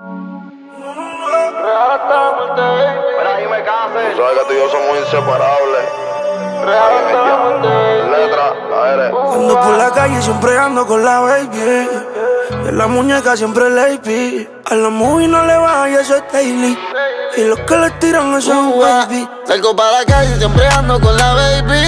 Sabes que tú y yo somos inseparables. Letra, ando por la calle siempre ando con la baby. Y en la muñeca siempre lady. A la movie no le baja y eso es daily. Y los que le tiran eso es baby. Salgo para la calle siempre ando con la baby.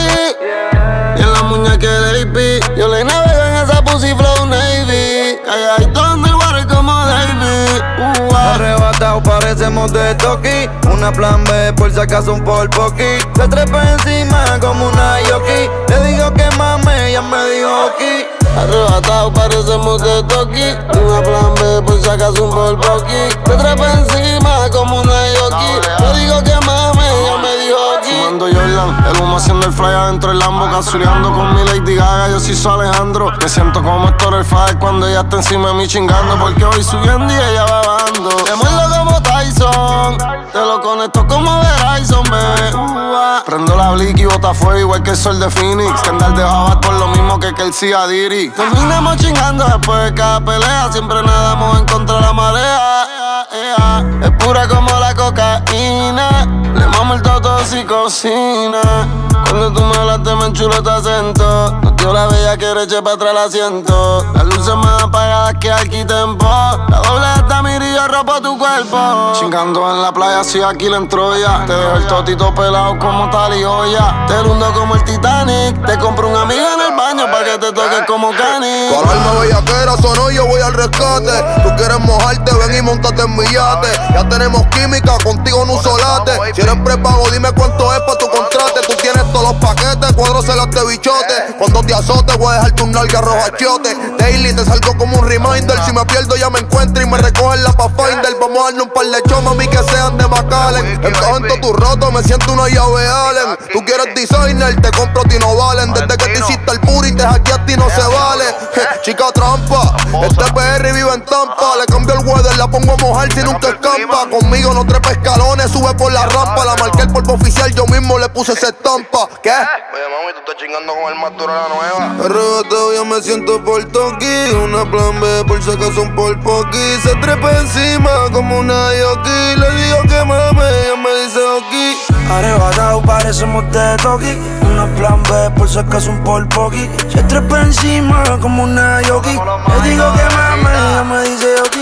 Y en la muñeca lady. Yo le navego en esa pussy flow navy. Ay, donde el water como Davey. Arrebatado parecemos de Toki. Una plan B por si acaso un por poqui. Se trepa encima como una yoki. Le digo que mame, ella me dijo aquí. Arrebatado parecemos de Toki. Una plan B por si acaso un por poqui. Se trepa encima como una yoki. Le digo que mame, ella me dijo aquí. Fumando Jordan, el humo haciendo el fly adentro del Lambo. Casuleando con mi Lady Gaga, yo sí soy Alejandro. Me siento como Héctor el Fader cuando ella está encima de mí chingando. Porque hoy subiendo y ella va bajando. Te muerdo como Tyson, te lo conecto como Verizon, bebé. Prendo la blick y bota fuego igual que el sol de Phoenix. Que andar de Jabat por lo mismo que el Cia Diri. Terminamos chingando después de cada pelea. Siempre nadamos en contra de la marea. Es pura como la cocaína. Le mamo el toto si cocina. Cuando tú me hablaste me enchulo tu acento. Nos dio la bella que eche para atrás el asiento. Las luces más apagadas que aquí tempo. La doble esta mira y yo ropo tu cuerpo. Chingando en la playa si aquí la Troya. Te dejo el totito pelado como tal y olla. Te hundo como el Titanic. Te compro un amigo en el baño para que te toques como Cani. tu alarma bellaquera sonó y yo voy al rescate. Tú quieres mojarte, ven y montate en mi yate. Ya tenemos química, contigo no uso late. Si eres prepago, dime cuánto es pa' tu contrate. Tú tienes todos los paquetes, cuadros se las de bichote. Cuando te azote voy a dejar tu nalga rojo achote. Daily te salgo como un reminder. Si me pierdo ya me encuentro y me recogen la Pathfinder. Vamos a darle un par de shows, mami, que sean de McAllen. Encajo en todo tu roto, me siento una llave Allen. Tú quieres designer, te compro ti no valen. Desde que te hiciste el puri, te hackeé a ti no se vale. Chica trampa, este PR vive en Tampa. Le cambio el weather, la pongo a mojar si nunca escampa. Conmigo no trepa escalones, sube por la rampa. La marqué el polvo oficial, yo mismo le puse esa estampa. ¿Qué? Oye, mami, tú estás chingando con el más duro de la nueva. Arrebatado ya me siento por Toki. Una plan B por si acaso un por poqui. Se trepa encima como una yoki. Le digo que mame, ella me dice ok. Arrebatado parecemos de Toki. Una plan B por si acaso un por poqui. Se trepa encima como una yoki. Le digo que mame, ella me dice ok.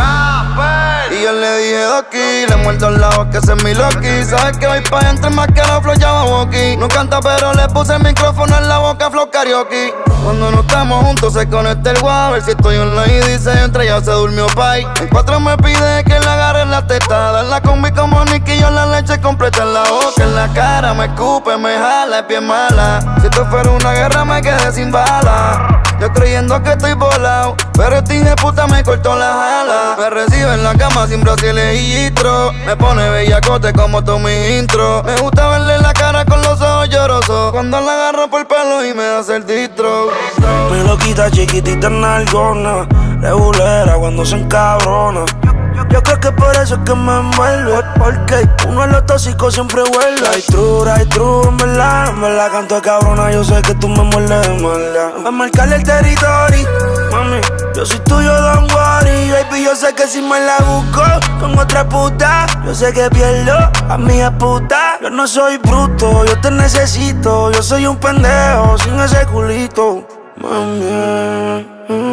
Y yo le dije Doki, le muerto al lado que ese es mi Loki. Sabes que voy pa' entre más que la flow llama Woki. No canta pero le puse el micrófono en la boca, flow karaoke. Cuando no estamos juntos se conecta el WhatsApp. A ver si estoy online y dice entre ya se durmió pay. En 4 me pide que le agarre la teta. Darla con mi como Nicky, yo la leche completa en la boca, en la cara. Me escupe, me jala, es bien mala. Si esto fuera una guerra me quedé sin bala. Yo creyendo que estoy volado, pero este hijo de puta me cortó la ala. Me recibe en la cama sin brasiles y gistro. Me pone bellacote como todo mi intro. Me gusta verle la cara con los ojos llorosos. Cuando la agarro por el pelo y me hace el distro. Me lo quita chiquitita en algona. Regulera cuando se encabrona. Yo creo que por eso es que me envuelve. Porque uno en los tóxicos siempre vuelve. Hay true, en verdad canto de cabrona. Yo sé que tú me muerdes de maldad. A marcarle el territorio, mami, yo soy tuyo, don't worry. Baby, yo sé que si me la busco con otra puta, yo sé que pierdo a mi puta. Yo no soy bruto, yo te necesito. Yo soy un pendejo sin ese culito, mami.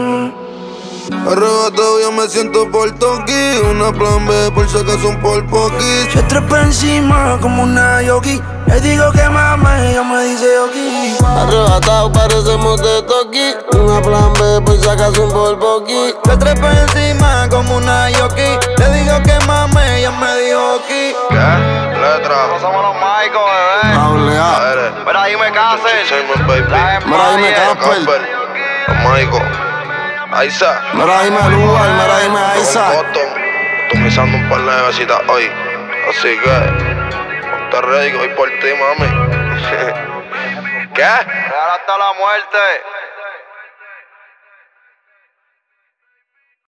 Arrebatado ya me siento por Toki. Una plan B por si acaso un por poqui. Se trepa encima como una yoki. Le digo que mame, ella me dice ok. Arrebatado parecemos de Toki. Una plan B por si acaso un por poqui. Se trepa encima como una yoki. Le digo que mame, ella me dijo ok. ¿Qué? Letra. No somos los maicos, bebé. Hable A. Mira, ahí me casé. Simon, baby. Mira ahí me Casper. Los mágicos. Aiza. Mira ahí me Lugar, mira ahí me Aiza. Tomizando un par de besitas hoy. Así que ponte ready que voy por ti, mami. ¿Qué? Real hasta la muerte.